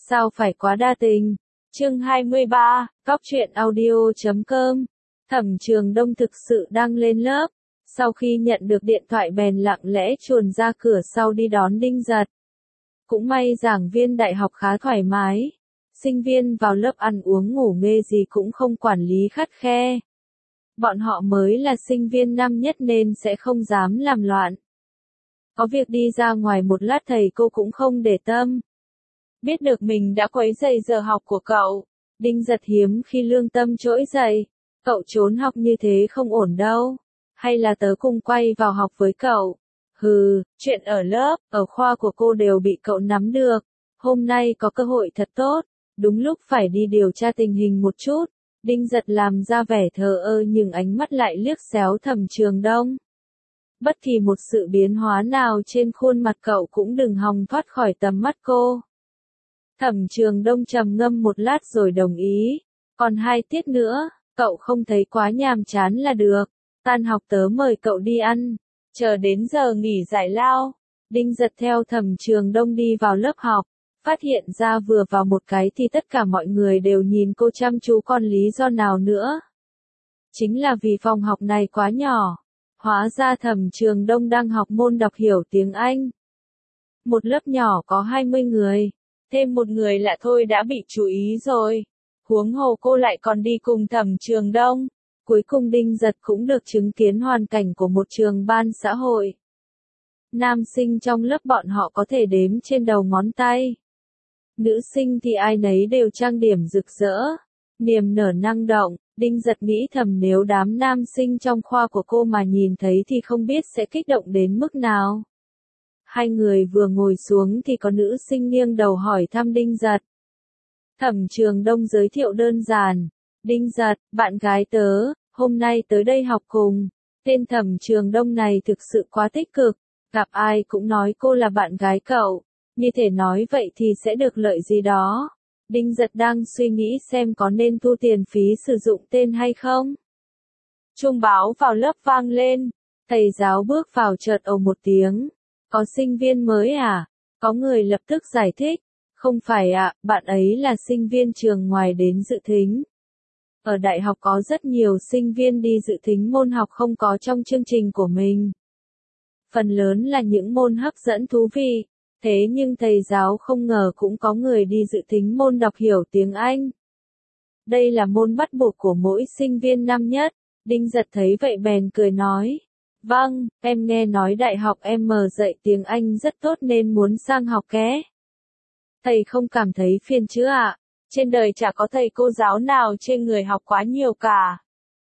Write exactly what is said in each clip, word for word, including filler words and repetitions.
Sao phải quá đa tình? Chương hai mươi ba, Cóc truyện audio chấm com. Thẩm Trường Đông thực sự đang lên lớp. Sau khi nhận được điện thoại bèn lặng lẽ chuồn ra cửa sau đi đón Đinh Giật. Cũng may giảng viên đại học khá thoải mái. Sinh viên vào lớp ăn uống ngủ nghê gì cũng không quản lý khắt khe. Bọn họ mới là sinh viên năm nhất nên sẽ không dám làm loạn. Có việc đi ra ngoài một lát thầy cô cũng không để tâm. Biết được mình đã quấy rầy giờ học của cậu, Đinh Giật hiếm khi lương tâm trỗi dậy. Cậu trốn học như thế không ổn đâu. Hay là tớ cùng quay vào học với cậu? Hừ, chuyện ở lớp, ở khoa của cô đều bị cậu nắm được. Hôm nay có cơ hội thật tốt, đúng lúc phải đi điều tra tình hình một chút. Đinh Giật làm ra vẻ thờ ơ nhưng ánh mắt lại liếc xéo Thẩm Trường Đông. Bất kỳ một sự biến hóa nào trên khuôn mặt cậu cũng đừng hòng thoát khỏi tầm mắt cô. Thẩm Trường Đông trầm ngâm một lát rồi đồng ý. Còn hai tiết nữa, cậu không thấy quá nhàm chán là được. Tan học tớ mời cậu đi ăn. Chờ đến giờ nghỉ giải lao, Đinh Giật theo Thẩm Trường Đông đi vào lớp học. Phát hiện ra vừa vào một cái thì tất cả mọi người đều nhìn cô chăm chú, còn lý do nào nữa? Chính là vì phòng học này quá nhỏ. Hóa ra Thẩm Trường Đông đang học môn đọc hiểu tiếng Anh. Một lớp nhỏ có hai mươi người. Thêm một người lạ thôi đã bị chú ý rồi. Huống hồ cô lại còn đi cùng Thẩm Trường Đông. Cuối cùng Đinh Giật cũng được chứng kiến hoàn cảnh của một trường ban xã hội. Nam sinh trong lớp bọn họ có thể đếm trên đầu ngón tay. Nữ sinh thì ai nấy đều trang điểm rực rỡ, niềm nở năng động. Đinh Giật nghĩ thầm nếu đám nam sinh trong khoa của cô mà nhìn thấy thì không biết sẽ kích động đến mức nào. Hai người vừa ngồi xuống thì có nữ sinh nghiêng đầu hỏi thăm Đinh Giật. Thẩm Trường Đông giới thiệu đơn giản. Đinh Giật, bạn gái tớ, hôm nay tới đây học cùng. Tên Thẩm Trường Đông này thực sự quá tích cực, gặp ai cũng nói cô là bạn gái cậu. Như thể nói vậy thì sẽ được lợi gì đó. Đinh Giật đang suy nghĩ xem có nên thu tiền phí sử dụng tên hay không. Chuông báo vào lớp vang lên. Thầy giáo bước vào chợt ồ một tiếng. Có sinh viên mới à? Có người lập tức giải thích. Không phải ạ, bạn ấy là sinh viên trường ngoài đến dự thính. Ở đại học có rất nhiều sinh viên đi dự thính môn học không có trong chương trình của mình. Phần lớn là những môn hấp dẫn thú vị. Thế nhưng thầy giáo không ngờ cũng có người đi dự thính môn đọc hiểu tiếng Anh. Đây là môn bắt buộc của mỗi sinh viên năm nhất. Đinh Giật thấy vậy bèn cười nói. Vâng, em nghe nói đại học em mở dạy tiếng Anh rất tốt nên muốn sang học ké. Thầy không cảm thấy phiền chứ ạ? Trên đời chả có thầy cô giáo nào chê người học quá nhiều cả.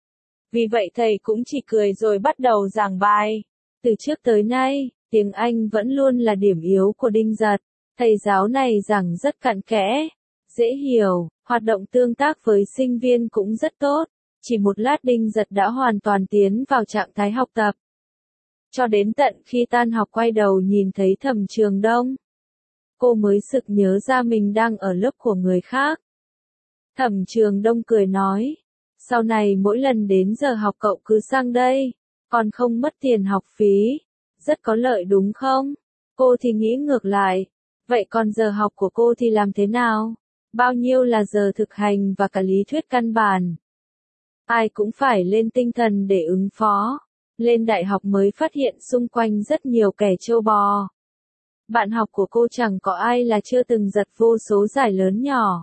Vì vậy thầy cũng chỉ cười rồi bắt đầu giảng bài. Từ trước tới nay, tiếng Anh vẫn luôn là điểm yếu của Đinh Giật. Thầy giáo này giảng rất cặn kẽ, dễ hiểu, hoạt động tương tác với sinh viên cũng rất tốt. Chỉ một lát Đinh Giật đã hoàn toàn tiến vào trạng thái học tập. Cho đến tận khi tan học quay đầu nhìn thấy Thẩm Trường Đông, cô mới sực nhớ ra mình đang ở lớp của người khác. Thẩm Trường Đông cười nói, sau này mỗi lần đến giờ học cậu cứ sang đây, còn không mất tiền học phí. Rất có lợi đúng không? Cô thì nghĩ ngược lại. Vậy còn giờ học của cô thì làm thế nào? Bao nhiêu là giờ thực hành và cả lý thuyết căn bản? Ai cũng phải lên tinh thần để ứng phó. Lên đại học mới phát hiện xung quanh rất nhiều kẻ trâu bò. Bạn học của cô chẳng có ai là chưa từng giật vô số giải lớn nhỏ.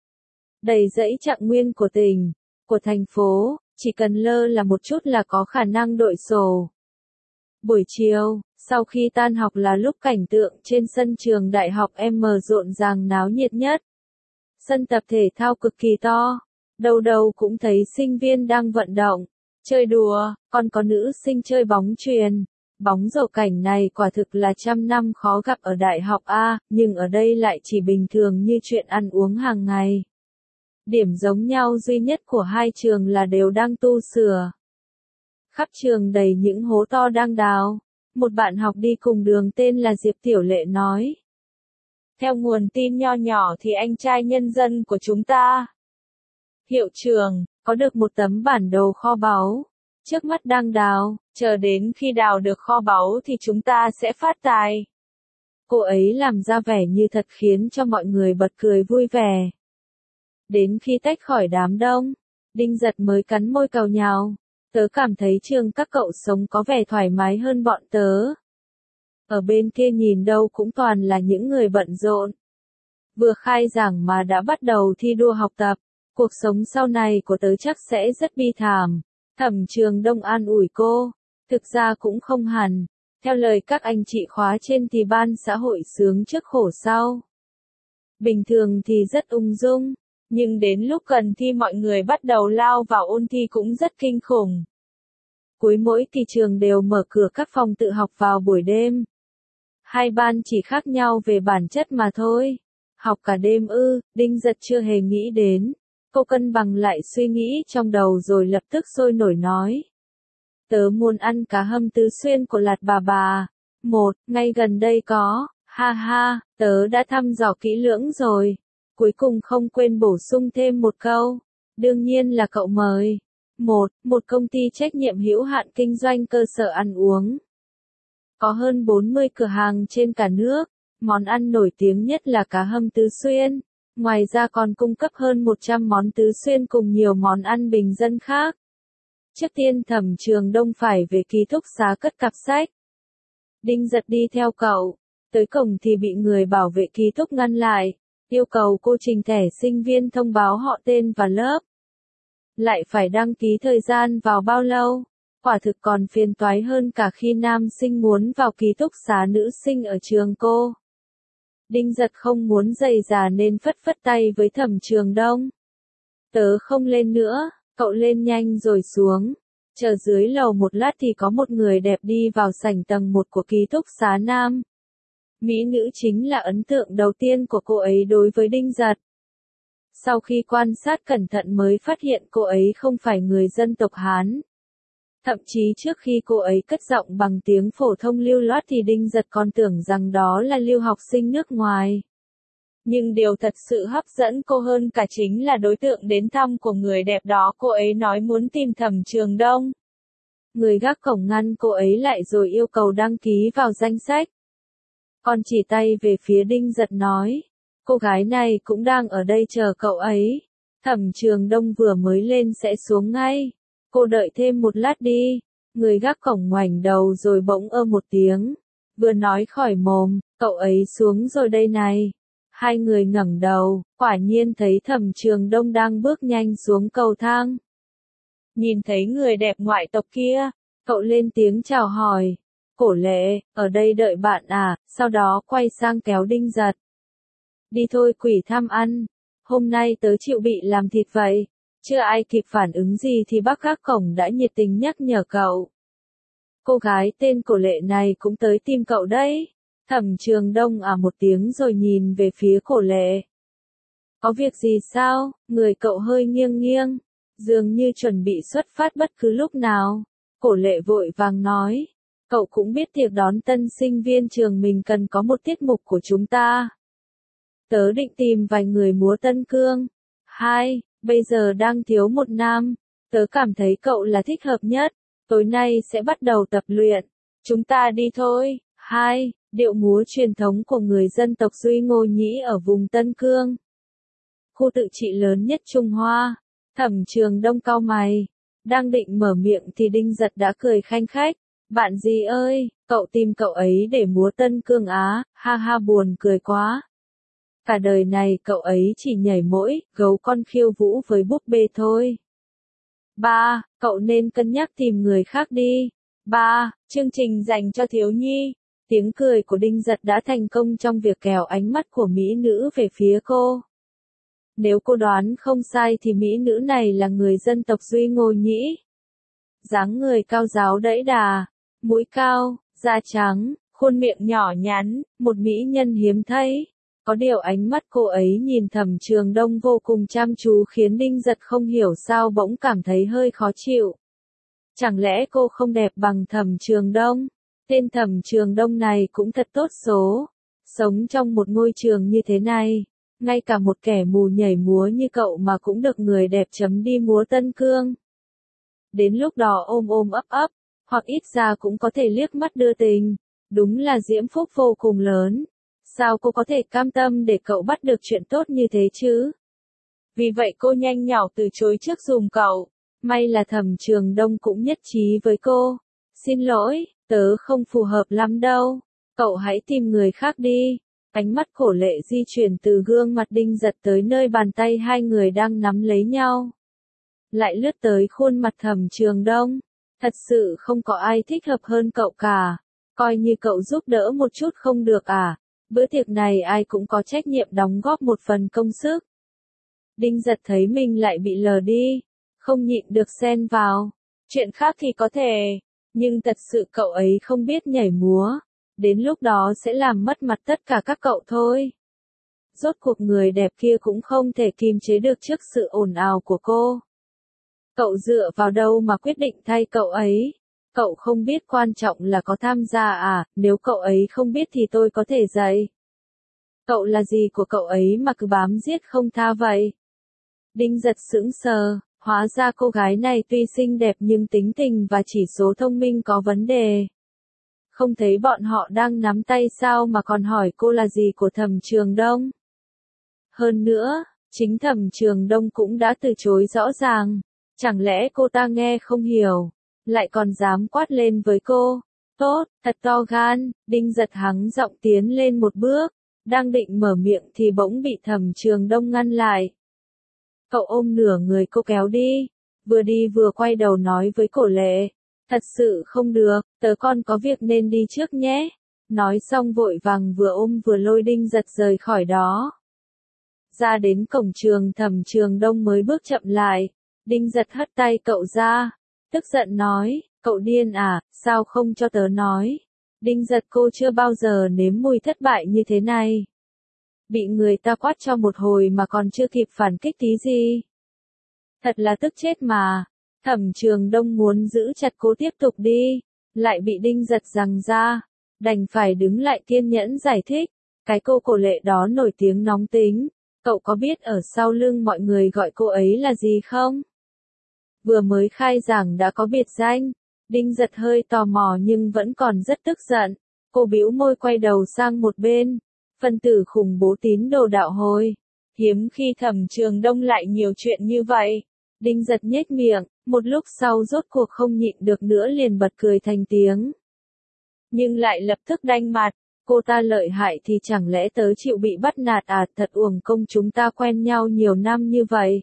Đầy dãy trạng nguyên của tỉnh, của thành phố, chỉ cần lơ là một chút là có khả năng đội sổ. Buổi chiều, sau khi tan học là lúc cảnh tượng trên sân trường đại học M rộn ràng náo nhiệt nhất. Sân tập thể thao cực kỳ to, đâu đâu cũng thấy sinh viên đang vận động, chơi đùa, còn có nữ sinh chơi bóng chuyền. Bóng rổ, cảnh này quả thực là trăm năm khó gặp ở đại học A, nhưng ở đây lại chỉ bình thường như chuyện ăn uống hàng ngày. Điểm giống nhau duy nhất của hai trường là đều đang tu sửa. Khắp trường đầy những hố to đang đào. Một bạn học đi cùng đường tên là Diệp Tiểu Lệ nói. Theo nguồn tin nho nhỏ thì anh trai nhân dân của chúng ta, hiệu trưởng, có được một tấm bản đồ kho báu. Trước mắt đang đào, chờ đến khi đào được kho báu thì chúng ta sẽ phát tài. cô ấy làm ra vẻ như thật khiến cho mọi người bật cười vui vẻ. Đến khi tách khỏi đám đông, Đinh Giật mới cắn môi càu nhàu. Tớ cảm thấy trường các cậu sống có vẻ thoải mái hơn bọn tớ. Ở bên kia nhìn đâu cũng toàn là những người bận rộn. Vừa khai giảng mà đã bắt đầu thi đua học tập. Cuộc sống sau này của tớ chắc sẽ rất bi thảm. Thẩm Trường Đông an ủi cô. Thực ra cũng không hẳn. Theo lời các anh chị khóa trên thì ban xã hội sướng trước khổ sau. Bình thường thì rất ung dung. Nhưng đến lúc gần thi mọi người bắt đầu lao vào ôn thi cũng rất kinh khủng. Cuối mỗi kỳ trường đều mở cửa các phòng tự học vào buổi đêm. Hai ban chỉ khác nhau về bản chất mà thôi. Học cả đêm ư, Đinh Giật chưa hề nghĩ đến. Cô cân bằng lại suy nghĩ trong đầu rồi lập tức sôi nổi nói. Tớ muốn ăn cá hâm tứ xuyên của Lạt Bà Bà. Một, ngay gần đây có, ha ha, tớ đã thăm dò kỹ lưỡng rồi. Cuối cùng không quên bổ sung thêm một câu. Đương nhiên là cậu mời. Một, một công ty trách nhiệm hữu hạn kinh doanh cơ sở ăn uống. Có hơn bốn mươi cửa hàng trên cả nước. Món ăn nổi tiếng nhất là cá hâm tứ xuyên. Ngoài ra còn cung cấp hơn một trăm món tứ xuyên cùng nhiều món ăn bình dân khác. Trước tiên Thẩm Trường Đông phải về ký túc xá cất cặp sách. Đinh Giật đi theo cậu. Tới cổng thì bị người bảo vệ ký túc ngăn lại. Yêu cầu cô trình thẻ sinh viên thông báo họ tên và lớp. Lại phải đăng ký thời gian vào bao lâu. Quả thực còn phiền toái hơn cả khi nam sinh muốn vào ký túc xá nữ sinh ở trường cô. Đinh Giật không muốn rầy rà nên phất phất tay với Thẩm Trường Đông. Tớ không lên nữa, cậu lên nhanh rồi xuống. Chờ dưới lầu một lát thì có một người đẹp đi vào sảnh tầng một của ký túc xá nam. Mỹ nữ chính là ấn tượng đầu tiên của cô ấy đối với Đinh Giật. Sau khi quan sát cẩn thận mới phát hiện cô ấy không phải người dân tộc Hán. Thậm chí trước khi cô ấy cất giọng bằng tiếng phổ thông lưu loát thì Đinh Giật còn tưởng rằng đó là lưu học sinh nước ngoài. Nhưng điều thật sự hấp dẫn cô hơn cả chính là đối tượng đến thăm của người đẹp đó. Cô ấy nói muốn tìm Thẩm Trường Đông. Người gác cổng ngăn cô ấy lại rồi yêu cầu đăng ký vào danh sách. Còn chỉ tay về phía Đinh Giật nói. Cô gái này cũng đang ở đây chờ cậu ấy. Thẩm Trường Đông vừa mới lên sẽ xuống ngay. Cô đợi thêm một lát đi. Người gác cổng ngoảnh đầu rồi bỗng ơ một tiếng. Vừa nói khỏi mồm, cậu ấy xuống rồi đây này. Hai người ngẩng đầu, quả nhiên thấy Thẩm Trường Đông đang bước nhanh xuống cầu thang. Nhìn thấy người đẹp ngoại tộc kia, cậu lên tiếng chào hỏi. Cổ Lệ, ở đây đợi bạn à, sau đó quay sang kéo Đinh Giật. Đi thôi quỷ tham ăn, hôm nay tớ chịu bị làm thịt vậy. Chưa ai kịp phản ứng gì thì bác gác cổng đã nhiệt tình nhắc nhở cậu. Cô gái tên Cổ Lệ này cũng tới tìm cậu đấy. Thẩm Trường Đông à một tiếng rồi nhìn về phía Cổ Lệ. Có việc gì sao? Người cậu hơi nghiêng nghiêng, dường như chuẩn bị xuất phát bất cứ lúc nào. Cổ Lệ vội vàng nói. Cậu cũng biết tiệc đón tân sinh viên trường mình cần có một tiết mục của chúng ta. Tớ định tìm vài người múa tân cương. Hai, bây giờ đang thiếu một nam. Tớ cảm thấy cậu là thích hợp nhất. Tối nay sẽ bắt đầu tập luyện. Chúng ta đi thôi. Hai, điệu múa truyền thống của người dân tộc Duy Ngô Nhĩ ở vùng Tân Cương. Khu tự trị lớn nhất Trung Hoa. Thẩm Trường Đông cau mày. Đang định mở miệng thì Đinh Giật đã cười khanh khách. Bạn gì ơi, cậu tìm cậu ấy để múa Tân Cương á, ha ha buồn cười quá. Cả đời này cậu ấy chỉ nhảy mỗi, gấu con khiêu vũ với búp bê thôi. Ba, cậu nên cân nhắc tìm người khác đi. Ba, chương trình dành cho thiếu nhi. Tiếng cười của Đinh Giật đã thành công trong việc kéo ánh mắt của mỹ nữ về phía cô. Nếu cô đoán không sai thì mỹ nữ này là người dân tộc Duy Ngô Nhĩ. Dáng người cao ráo đẫy đà, mũi cao, da trắng, khuôn miệng nhỏ nhắn, một mỹ nhân hiếm thấy. Có điều ánh mắt cô ấy nhìn Thẩm Trường Đông vô cùng chăm chú khiến Đinh Giật không hiểu sao bỗng cảm thấy hơi khó chịu. Chẳng lẽ cô không đẹp bằng Thẩm Trường Đông? Tên Thẩm Trường Đông này cũng thật tốt số. Sống trong một ngôi trường như thế này, ngay cả một kẻ mù nhảy múa như cậu mà cũng được người đẹp chấm đi múa Tân Cương. Đến lúc đó ôm ôm ấp ấp, hoặc ít ra cũng có thể liếc mắt đưa tình. Đúng là diễm phúc vô cùng lớn. Sao cô có thể cam tâm để cậu bắt được chuyện tốt như thế chứ? Vì vậy cô nhanh nhảu từ chối trước giùm cậu. May là Thẩm Trường Đông cũng nhất trí với cô. Xin lỗi, tớ không phù hợp lắm đâu. Cậu hãy tìm người khác đi. Ánh mắt Cổ Lệ di chuyển từ gương mặt Đinh Giật tới nơi bàn tay hai người đang nắm lấy nhau. Lại lướt tới khuôn mặt Thẩm Trường Đông. Thật sự không có ai thích hợp hơn cậu cả. Coi như cậu giúp đỡ một chút không được à? Bữa tiệc này ai cũng có trách nhiệm đóng góp một phần công sức. Đinh Giật thấy mình lại bị lờ đi. Không nhịn được xen vào. Chuyện khác thì có thể. Nhưng thật sự cậu ấy không biết nhảy múa. Đến lúc đó sẽ làm mất mặt tất cả các cậu thôi. Rốt cuộc người đẹp kia cũng không thể kiềm chế được trước sự ồn ào của cô. Cậu dựa vào đâu mà quyết định thay cậu ấy? Cậu không biết quan trọng là có tham gia à, nếu cậu ấy không biết thì tôi có thể dạy. Cậu là gì của cậu ấy mà cứ bám giết không tha vậy? Đinh Giật sững sờ, hóa ra cô gái này tuy xinh đẹp nhưng tính tình và chỉ số thông minh có vấn đề. Không thấy bọn họ đang nắm tay sao mà còn hỏi cô là gì của Thẩm Trường Đông. Hơn nữa, chính Thẩm Trường Đông cũng đã từ chối rõ ràng. Chẳng lẽ cô ta nghe không hiểu, lại còn dám quát lên với cô. Tốt, thật to gan. Đinh Giật hắng giọng tiến lên một bước, đang định mở miệng thì bỗng bị Thẩm Trường Đông ngăn lại. Cậu ôm nửa người cô kéo đi, vừa đi vừa quay đầu nói với Cổ Lệ. Thật sự không được, tớ còn có việc nên đi trước nhé. Nói xong vội vàng vừa ôm vừa lôi Đinh Giật rời khỏi đó. Ra đến cổng trường Thẩm Trường Đông mới bước chậm lại. Đinh Giật hất tay cậu ra, tức giận nói, cậu điên à, sao không cho tớ nói. Đinh Giật cô chưa bao giờ nếm mùi thất bại như thế này. Bị người ta quát cho một hồi mà còn chưa kịp phản kích tí gì. Thật là tức chết mà. Thẩm Trường Đông muốn giữ chặt cô tiếp tục đi, lại bị Đinh Giật giằng ra, đành phải đứng lại kiên nhẫn giải thích. Cái cô Cổ Lệ đó nổi tiếng nóng tính, cậu có biết ở sau lưng mọi người gọi cô ấy là gì không? Vừa mới khai giảng đã có biệt danh. Đinh Giật hơi tò mò nhưng vẫn còn rất tức giận. Cô bĩu môi quay đầu sang một bên. Phân tử khủng bố tín đồ đạo hồi. Hiếm khi Thẩm Trường Đông lại nhiều chuyện như vậy. Đinh Giật nhếch miệng, một lúc sau rốt cuộc không nhịn được nữa liền bật cười thành tiếng. Nhưng lại lập tức đanh mặt. Cô ta lợi hại thì chẳng lẽ tớ chịu bị bắt nạt à, thật uổng công chúng ta quen nhau nhiều năm như vậy.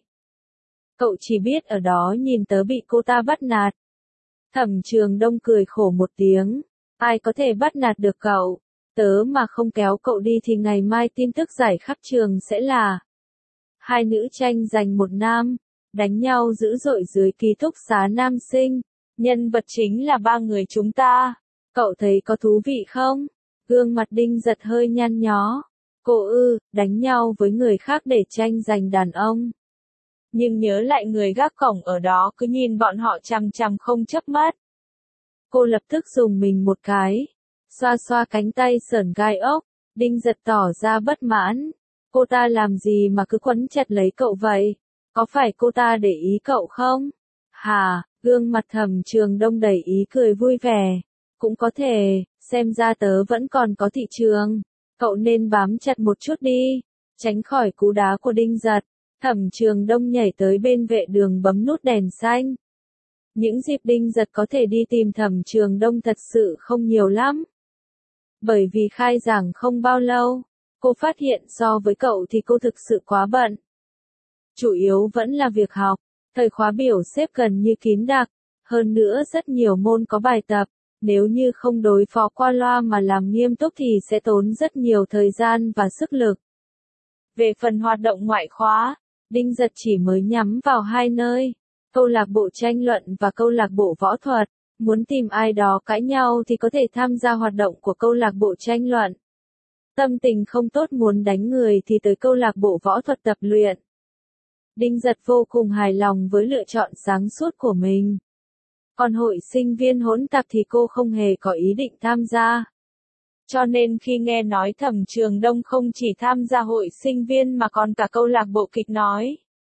Cậu chỉ biết ở đó nhìn tớ bị cô ta bắt nạt. Thẩm Trường Đông cười khổ một tiếng. Ai có thể bắt nạt được cậu? Tớ mà không kéo cậu đi thì ngày mai tin tức giải khắp trường sẽ là hai nữ tranh giành một nam, đánh nhau dữ dội dưới ký túc xá nam sinh. Nhân vật chính là ba người chúng ta. Cậu thấy có thú vị không? Gương mặt Đinh Giật hơi nhăn nhó. Cô ư, đánh nhau với người khác để tranh giành đàn ông. Nhưng nhớ lại người gác cổng ở đó cứ nhìn bọn họ chằm chằm không chớp mắt. Cô lập tức dùng mình một cái, xoa xoa cánh tay sởn gai ốc. Đinh Giật tỏ ra bất mãn. Cô ta làm gì mà cứ quấn chặt lấy cậu vậy? Có phải cô ta để ý cậu không? Hà, gương mặt Thẩm Trường Đông đầy ý cười vui vẻ. Cũng có thể, xem ra tớ vẫn còn có thị trường. Cậu nên bám chặt một chút đi, tránh khỏi cú đá của Đinh Giật. Thẩm Trường Đông nhảy tới bên vệ đường bấm nút đèn xanh. Những dịp Đinh Giật có thể đi tìm Thẩm Trường Đông thật sự không nhiều lắm. Bởi vì khai giảng không bao lâu, cô phát hiện so với cậu thì cô thực sự quá bận. Chủ yếu vẫn là việc học, thời khóa biểu xếp gần như kín đặc, hơn nữa rất nhiều môn có bài tập. Nếu như không đối phó qua loa mà làm nghiêm túc thì sẽ tốn rất nhiều thời gian và sức lực. Về phần hoạt động ngoại khóa, Đinh Giật chỉ mới nhắm vào hai nơi, câu lạc bộ tranh luận và câu lạc bộ võ thuật. Muốn tìm ai đó cãi nhau thì có thể tham gia hoạt động của câu lạc bộ tranh luận. Tâm tình không tốt muốn đánh người thì tới câu lạc bộ võ thuật tập luyện. Đinh Giật vô cùng hài lòng với lựa chọn sáng suốt của mình. Còn hội sinh viên hỗn tạp thì cô không hề có ý định tham gia. Cho nên khi nghe nói Thẩm Trường Đông không chỉ tham gia hội sinh viên mà còn cả câu lạc bộ kịch nói,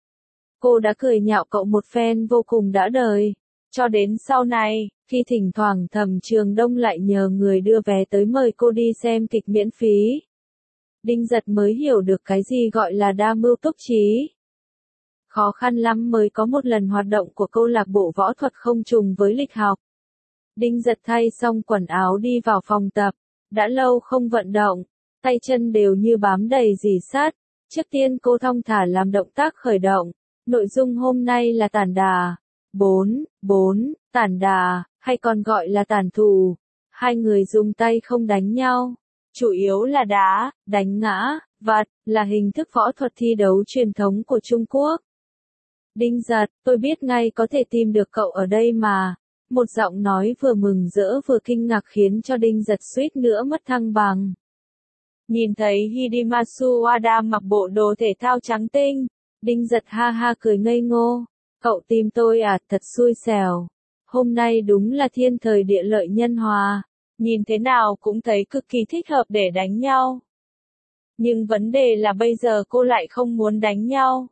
cô đã cười nhạo cậu một phen vô cùng đã đời. Cho đến sau này, khi thỉnh thoảng Thẩm Trường Đông lại nhờ người đưa vé tới mời cô đi xem kịch miễn phí. Đinh Giật mới hiểu được cái gì gọi là đa mưu túc trí. Khó khăn lắm mới có một lần hoạt động của câu lạc bộ võ thuật không trùng với lịch học. Đinh Giật thay xong quần áo đi vào phòng tập, đã lâu không vận động, tay chân đều như bám đầy rỉ sắt. Trước tiên cô thong thả làm động tác khởi động, nội dung hôm nay là tản đà, bốn, bốn, tản đà, hay còn gọi là tản thủ. Hai người dùng tay không đánh nhau, chủ yếu là đá, đánh ngã, vặt, là hình thức võ thuật thi đấu truyền thống của Trung Quốc. Đinh Giật, tôi biết ngay có thể tìm được cậu ở đây mà. Một giọng nói vừa mừng rỡ vừa kinh ngạc khiến cho Đinh Giật suýt nữa mất thăng bằng. Nhìn thấy Hidematsu Wada mặc bộ đồ thể thao trắng tinh, Đinh Giật ha ha cười ngây ngô. Cậu tìm tôi à, thật xui xẻo. Hôm nay đúng là thiên thời địa lợi nhân hòa. Nhìn thế nào cũng thấy cực kỳ thích hợp để đánh nhau. Nhưng vấn đề là bây giờ cô lại không muốn đánh nhau.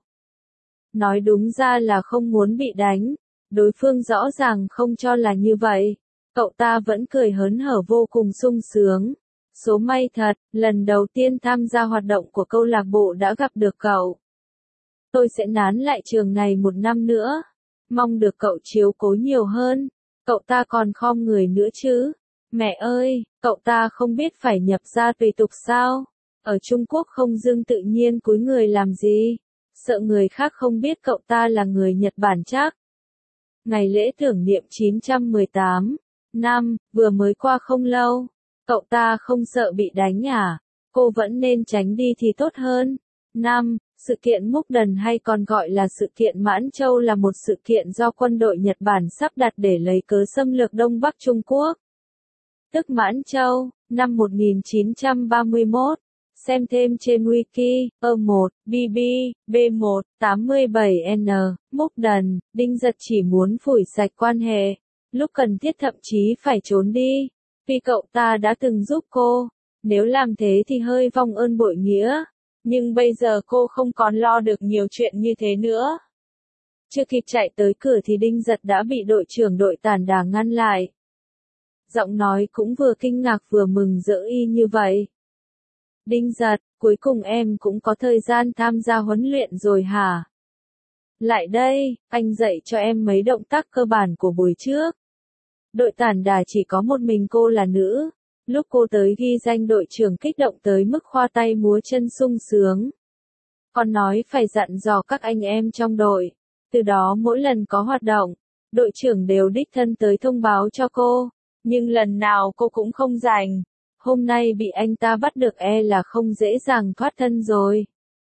Nói đúng ra là không muốn bị đánh. Đối phương rõ ràng không cho là như vậy. Cậu ta vẫn cười hớn hở vô cùng sung sướng. Số may thật, lần đầu tiên tham gia hoạt động của câu lạc bộ đã gặp được cậu. Tôi sẽ nán lại trường này một năm nữa. Mong được cậu chiếu cố nhiều hơn. Cậu ta còn khom người nữa chứ. Mẹ ơi, cậu ta không biết phải nhập gia tùy tục sao? Ở Trung Quốc không dưng tự nhiên cúi người làm gì? Sợ người khác không biết cậu ta là người Nhật Bản chắc. Ngày lễ tưởng niệm chín trăm mười tám năm, vừa mới qua không lâu. Cậu ta không sợ bị đánh à? Cô vẫn nên tránh đi thì tốt hơn. năm. Sự kiện Múc Đần hay còn gọi là sự kiện Mãn Châu là một sự kiện do quân đội Nhật Bản sắp đặt để lấy cớ xâm lược Đông Bắc Trung Quốc. Tức Mãn Châu, năm một nghìn chín trăm ba mươi mốt. Xem thêm trên Wiki, E một, B B, B một, tám mươi bảy N, Múc Đần, Đinh Giật chỉ muốn phủi sạch quan hệ. Lúc cần thiết thậm chí phải trốn đi. Vì cậu ta đã từng giúp cô. Nếu làm thế thì hơi vong ơn bội nghĩa. Nhưng bây giờ cô không còn lo được nhiều chuyện như thế nữa. Chưa kịp chạy tới cửa thì Đinh Giật đã bị đội trưởng đội tản đà ngăn lại. Giọng nói cũng vừa kinh ngạc vừa mừng rỡ y như vậy. Đinh Giật, cuối cùng em cũng có thời gian tham gia huấn luyện rồi hả? Lại đây, anh dạy cho em mấy động tác cơ bản của buổi trước. Đội tản đà chỉ có một mình cô là nữ. Lúc cô tới ghi danh đội trưởng kích động tới mức khoa tay múa chân sung sướng. Còn nói phải dặn dò các anh em trong đội. Từ đó mỗi lần có hoạt động, đội trưởng đều đích thân tới thông báo cho cô. Nhưng lần nào cô cũng không rảnh. Hôm nay bị anh ta bắt được e là không dễ dàng thoát thân rồi.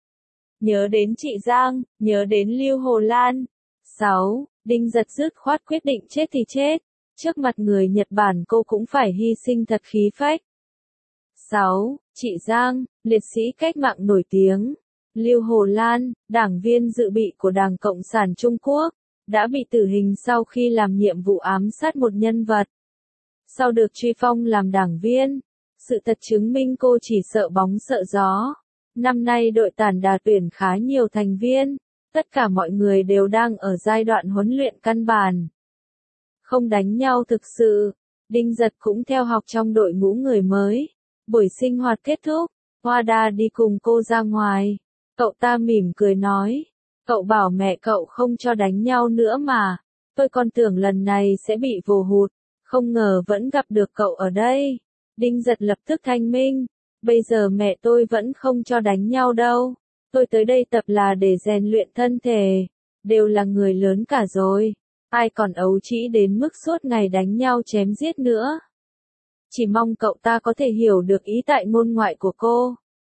Nhớ đến chị Giang, nhớ đến Lưu Hồ Lan. sáu. Đinh Giật dứt khoát quyết định chết thì chết. Trước mặt người Nhật Bản cô cũng phải hy sinh thật khí phách. sáu. Chị Giang, liệt sĩ cách mạng nổi tiếng. Lưu Hồ Lan, đảng viên dự bị của Đảng Cộng sản Trung Quốc, đã bị tử hình sau khi làm nhiệm vụ ám sát một nhân vật. Sau được truy phong làm đảng viên, sự thật chứng minh cô chỉ sợ bóng sợ gió. Năm nay đội tản đà tuyển khá nhiều thành viên, tất cả mọi người đều đang ở giai đoạn huấn luyện căn bản. Không đánh nhau thực sự, Đinh Giật cũng theo học trong đội ngũ người mới. Buổi sinh hoạt kết thúc, Wada đi cùng cô ra ngoài. Cậu ta mỉm cười nói, cậu bảo mẹ cậu không cho đánh nhau nữa mà. Tôi còn tưởng lần này sẽ bị vồ hụt, không ngờ vẫn gặp được cậu ở đây. Đinh Giật lập tức thanh minh, bây giờ mẹ tôi vẫn không cho đánh nhau đâu. Tôi tới đây tập là để rèn luyện thân thể, đều là người lớn cả rồi. Ai còn ấu trĩ đến mức suốt ngày đánh nhau chém giết nữa. Chỉ mong cậu ta có thể hiểu được ý tại ngôn ngoại của cô.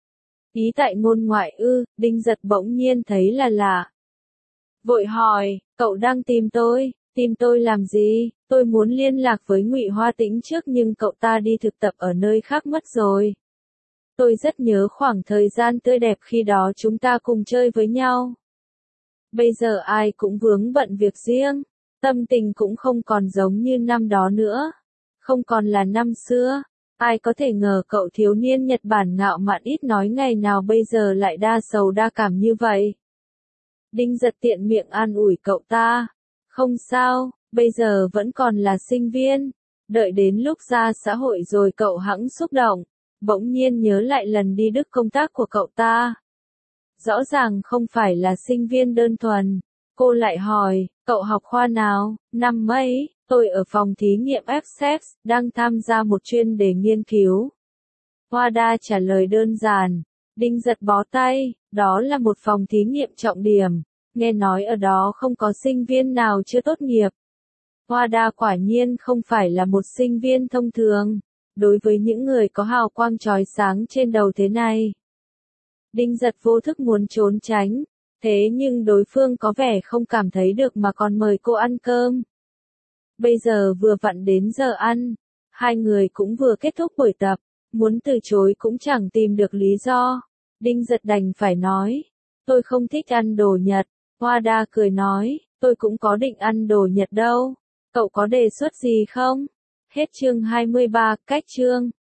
Ý tại ngôn ngoại ư? Đinh Giật bỗng nhiên thấy là lạ. Vội hỏi, cậu đang tìm tôi, tìm tôi làm gì? Tôi muốn liên lạc với Ngụy Hoa Tĩnh trước nhưng cậu ta đi thực tập ở nơi khác mất rồi. Tôi rất nhớ khoảng thời gian tươi đẹp khi đó chúng ta cùng chơi với nhau. Bây giờ ai cũng vướng bận việc riêng, tâm tình cũng không còn giống như năm đó nữa, không còn là năm xưa. Ai có thể ngờ cậu thiếu niên Nhật Bản ngạo mạn ít nói ngày nào bây giờ lại đa sầu đa cảm như vậy. Đinh Giật tiện miệng an ủi cậu ta, không sao, bây giờ vẫn còn là sinh viên, đợi đến lúc ra xã hội rồi cậu hẵng xúc động. Bỗng nhiên nhớ lại lần đi Đức công tác của cậu ta. Rõ ràng không phải là sinh viên đơn thuần. Cô lại hỏi, cậu học khoa nào, năm mấy? Tôi ở phòng thí nghiệm ép ét e pê, đang tham gia một chuyên đề nghiên cứu. Wada trả lời đơn giản. Đinh giật bó tay, đó là một phòng thí nghiệm trọng điểm. Nghe nói ở đó không có sinh viên nào chưa tốt nghiệp. Wada quả nhiên không phải là một sinh viên thông thường. Đối với những người có hào quang chói sáng trên đầu thế này, Đinh giật vô thức muốn trốn tránh. Thế nhưng đối phương có vẻ không cảm thấy được mà còn mời cô ăn cơm. Bây giờ vừa vặn đến giờ ăn. Hai người cũng vừa kết thúc buổi tập. Muốn từ chối cũng chẳng tìm được lý do. Đinh giật đành phải nói. Tôi không thích ăn đồ Nhật. Wada cười nói. Tôi cũng có định ăn đồ Nhật đâu. Cậu có đề xuất gì không? Hết chương hai mươi ba, cách chương.